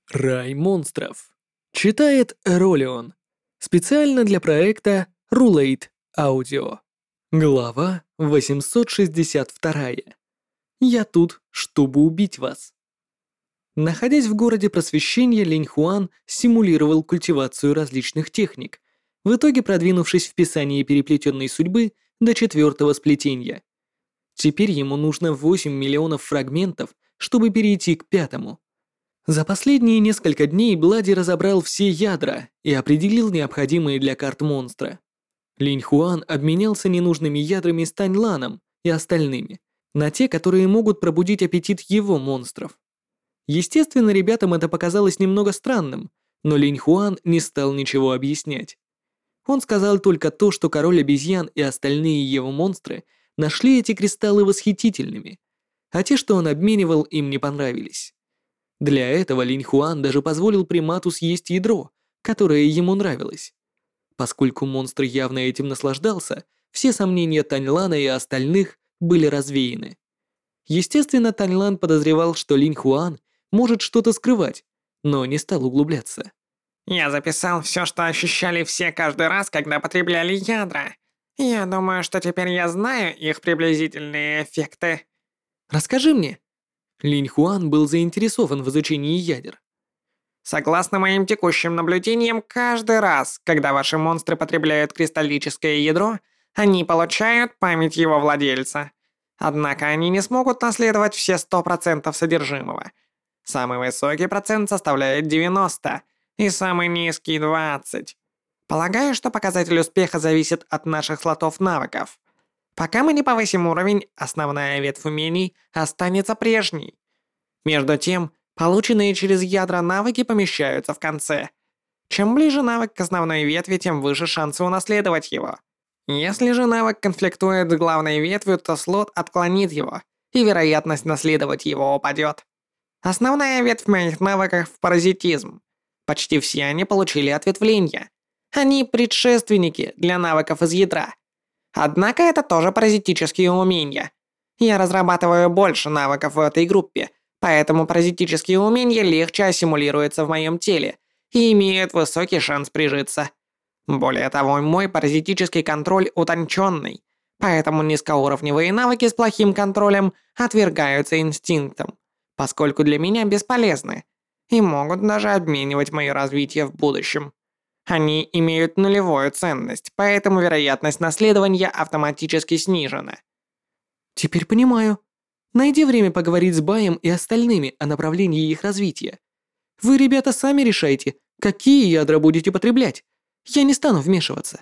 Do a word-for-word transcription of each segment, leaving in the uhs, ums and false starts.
Рай монстров. Читает Ролион. Специально для проекта Rulate Audio. Глава восемьсот шестьдесят два. Я тут, чтобы убить вас. Находясь в городе просвещения, Линь Хуан симулировал культивацию различных техник, в итоге продвинувшись в писании переплетенной судьбы до четвертого сплетения. Теперь ему нужно восемь миллионов фрагментов, чтобы перейти к пятому. За последние несколько дней Блади разобрал все ядра и определил необходимые для карт монстра. Линь Хуан обменялся ненужными ядрами с Таньланом и остальными на те, которые могут пробудить аппетит его монстров. Естественно, ребятам это показалось немного странным, но Линь Хуан не стал ничего объяснять. Он сказал только то, что король обезьян и остальные его монстры нашли эти кристаллы восхитительными, а те, что он обменивал, им не понравились. Для этого Линь Хуан даже позволил примату съесть ядро, которое ему нравилось. Поскольку монстр явно этим наслаждался, все сомнения Таньлана и остальных были развеяны. Естественно, Таньлан подозревал, что Линь Хуан может что-то скрывать, но не стал углубляться. Я записал все, что ощущали все каждый раз, когда потребляли ядра. Я думаю, что теперь я знаю их приблизительные эффекты. «Расскажи мне». Линь Хуан был заинтересован в изучении ядер. Согласно моим текущим наблюдениям, каждый раз, когда ваши монстры потребляют кристаллическое ядро, они получают память его владельца. Однако они не смогут наследовать все сто процентов содержимого. Самый высокий процент составляет девяносто, и самый низкий двадцать. Полагаю, что показатель успеха зависит от наших слотов навыков. Пока мы не повысим уровень, основная ветвь умений останется прежней. Между тем, полученные через ядра навыки помещаются в конце. Чем ближе навык к основной ветви, тем выше шансы унаследовать его. Если же навык конфликтует с главной ветвью, то слот отклонит его, и вероятность наследовать его упадет. Основная ветвь моих навыков – паразитизм. Почти все они получили ответвления. Они предшественники для навыков из ядра. Однако это тоже паразитические умения. Я разрабатываю больше навыков в этой группе, поэтому паразитические умения легче ассимилируются в моем теле и имеют высокий шанс прижиться. Более того, мой паразитический контроль утонченный, поэтому низкоуровневые навыки с плохим контролем отвергаются инстинктом, поскольку для меня бесполезны и могут даже обменивать мое развитие в будущем. Они имеют нулевую ценность, поэтому вероятность наследования автоматически снижена. Теперь понимаю. Найди время поговорить с Баем и остальными о направлении их развития. Вы, ребята, сами решайте, какие ядра будете потреблять. Я не стану вмешиваться.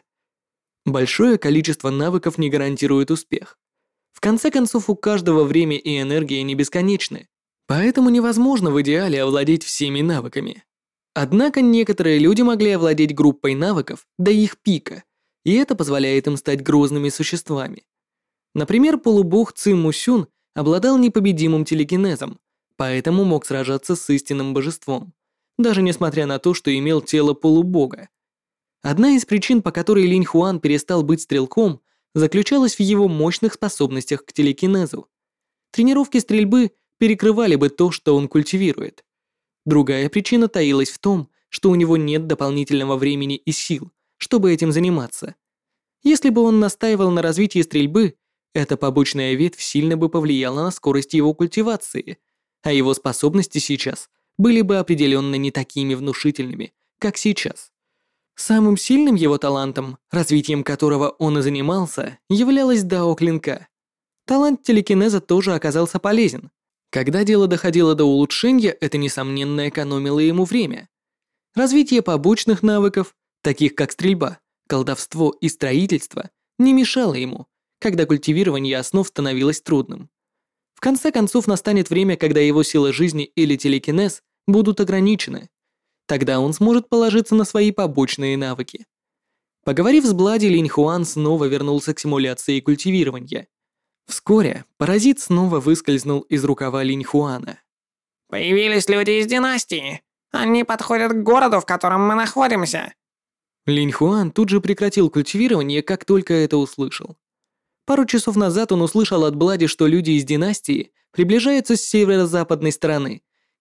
Большое количество навыков не гарантирует успех. В конце концов, у каждого время и энергия не бесконечны, поэтому невозможно в идеале овладеть всеми навыками. Однако некоторые люди могли овладеть группой навыков до их пика, и это позволяет им стать грозными существами. Например, полубог Ци Мусюн обладал непобедимым телекинезом, поэтому мог сражаться с истинным божеством, даже несмотря на то, что имел тело полубога. Одна из причин, по которой Линь Хуан перестал быть стрелком, заключалась в его мощных способностях к телекинезу. Тренировки стрельбы перекрывали бы то, что он культивирует. Другая причина таилась в том, что у него нет дополнительного времени и сил, чтобы этим заниматься. Если бы он настаивал на развитии стрельбы, эта побочная ветвь сильно бы повлияла на скорость его культивации, а его способности сейчас были бы определенно не такими внушительными, как сейчас. Самым сильным его талантом, развитием которого он и занимался, являлась дао клинка. Талант телекинеза тоже оказался полезен. Когда дело доходило до улучшения, это, несомненно, экономило ему время. Развитие побочных навыков, таких как стрельба, колдовство и строительство, не мешало ему, когда культивирование основ становилось трудным. В конце концов, настанет время, когда его сила жизни или телекинез будут ограничены. Тогда он сможет положиться на свои побочные навыки. Поговорив с Блади, Линь Хуан снова вернулся к симуляции культивирования. Вскоре паразит снова выскользнул из рукава Линь Хуана. Появились люди из династии. Они подходят к городу, в котором мы находимся. Линь Хуан тут же прекратил культивирование, как только это услышал. Пару часов назад он услышал от Блади, что люди из династии приближаются с северо-западной стороны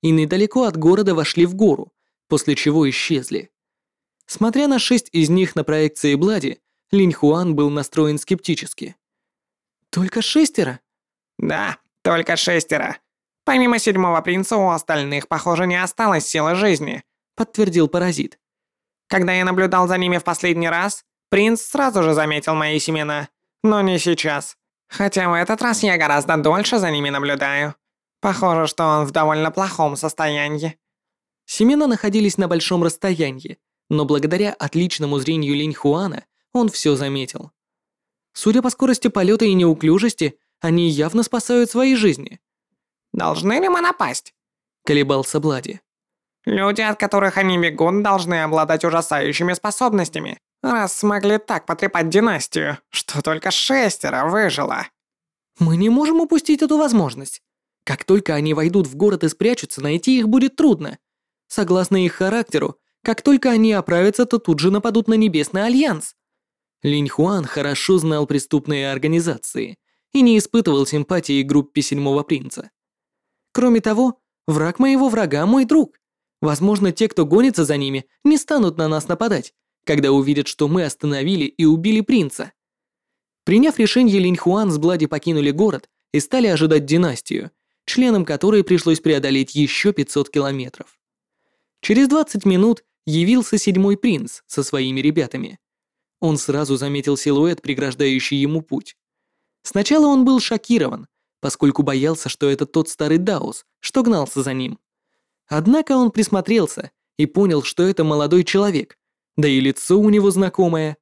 и недалеко от города вошли в гору, после чего исчезли. Смотря на шесть из них на проекции Блади, Линь Хуан был настроен скептически. «Только шестеро?» Да, только шестеро. Помимо седьмого принца у остальных, похоже, не осталось силы жизни», — подтвердил паразит. «Когда я наблюдал за ними в последний раз, принц сразу же заметил мои семена, но не сейчас. Хотя в этот раз я гораздо дольше за ними наблюдаю. Похоже, что он в довольно плохом состоянии». Семена находились на большом расстоянии, но благодаря отличному зрению Линь Хуана он все заметил. Судя по скорости полета и неуклюжести, они явно спасают свои жизни. «Должны ли мы напасть?» – колебался Блади. «Люди, от которых они бегут, должны обладать ужасающими способностями, раз смогли так потрепать династию, что только шестеро выжило». «Мы не можем упустить эту возможность. Как только они войдут в город и спрячутся, найти их будет трудно. Согласно их характеру, как только они оправятся, то тут же нападут на Небесный Альянс». Линь Хуан хорошо знал преступные организации и не испытывал симпатии к группе Седьмого Принца. Кроме того, враг моего врага – мой друг. Возможно, те, кто гонится за ними, не станут на нас нападать, когда увидят, что мы остановили и убили принца. Приняв решение, Линь Хуан с Блади покинули город и стали ожидать династию, членам которой пришлось преодолеть еще пятьсот километров. Через двадцать минут явился Седьмой Принц со своими ребятами. Он сразу заметил силуэт, преграждающий ему путь. Сначала он был шокирован, поскольку боялся, что это тот старый Даос, что гнался за ним. Однако он присмотрелся и понял, что это молодой человек, да и лицо у него знакомое.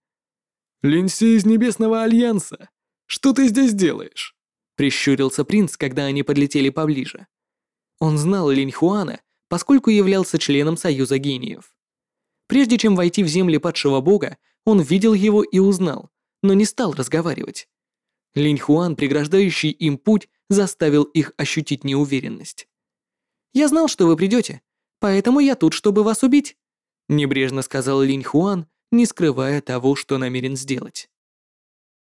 «Линси из Небесного Альянса, что ты здесь делаешь?» Прищурился принц, когда они подлетели поближе. Он знал Линь Хуана, поскольку являлся членом Союза Гениев. Прежде чем войти в земли падшего бога, он видел его и узнал, но не стал разговаривать. Линь Хуан, преграждающий им путь, заставил их ощутить неуверенность. «Я знал, что вы придете, поэтому я тут, чтобы вас убить», небрежно сказал Линь Хуан, не скрывая того, что намерен сделать.